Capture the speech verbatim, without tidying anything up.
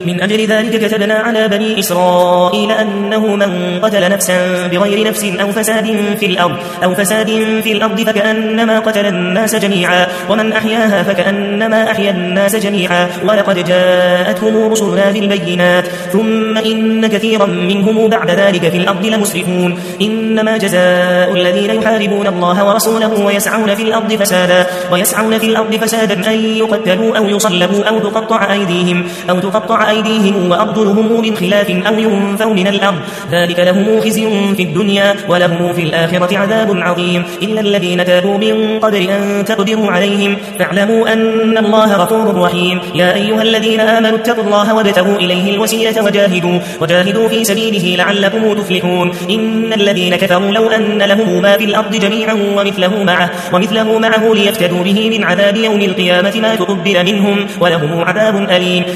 من أجل ذلك كتبنا على بني إسرائيل أنه من قتل نفسا بغير نفس أو فساد في الأرض أو فساد في الأرض فكأنما قتل الناس جميعا ومن أحياها فكأنما أحيا الناس جميعا ولقد جاءتهم رسلنا بالبينات ثم إن كثيرا منهم بعد ذلك في الأرض لمسرفون إنما جزاء الذين يحاربون الله ورسوله ويسعون في الأرض فسادا ويسعون في الأرض فسادا أن يقتلوا أو يصلبوا أو تقطع أيديهم أو تقطع أيديهم وأرجلهم من خلاف أو ينفوا من الأرض ذلك لهم خزي في الدنيا ولهم في الآخرة عذاب عظيم إلا الذين تابوا من قبل أن تقدروا عليهم فاعلموا أن الله غفور رحيم يا أيها الذين آمنوا اتقوا الله وابتغوا إليه الوسيلة وجاهدوا, وجاهدوا في سبيله لعلكم تفلحون إن الذين كفروا لو أن لهم ما في الأرض جميعا ومثله معه, ومثله معه ليفتدوا به من عذاب يوم القيامة ما تقبل منهم ولهم عذاب أليم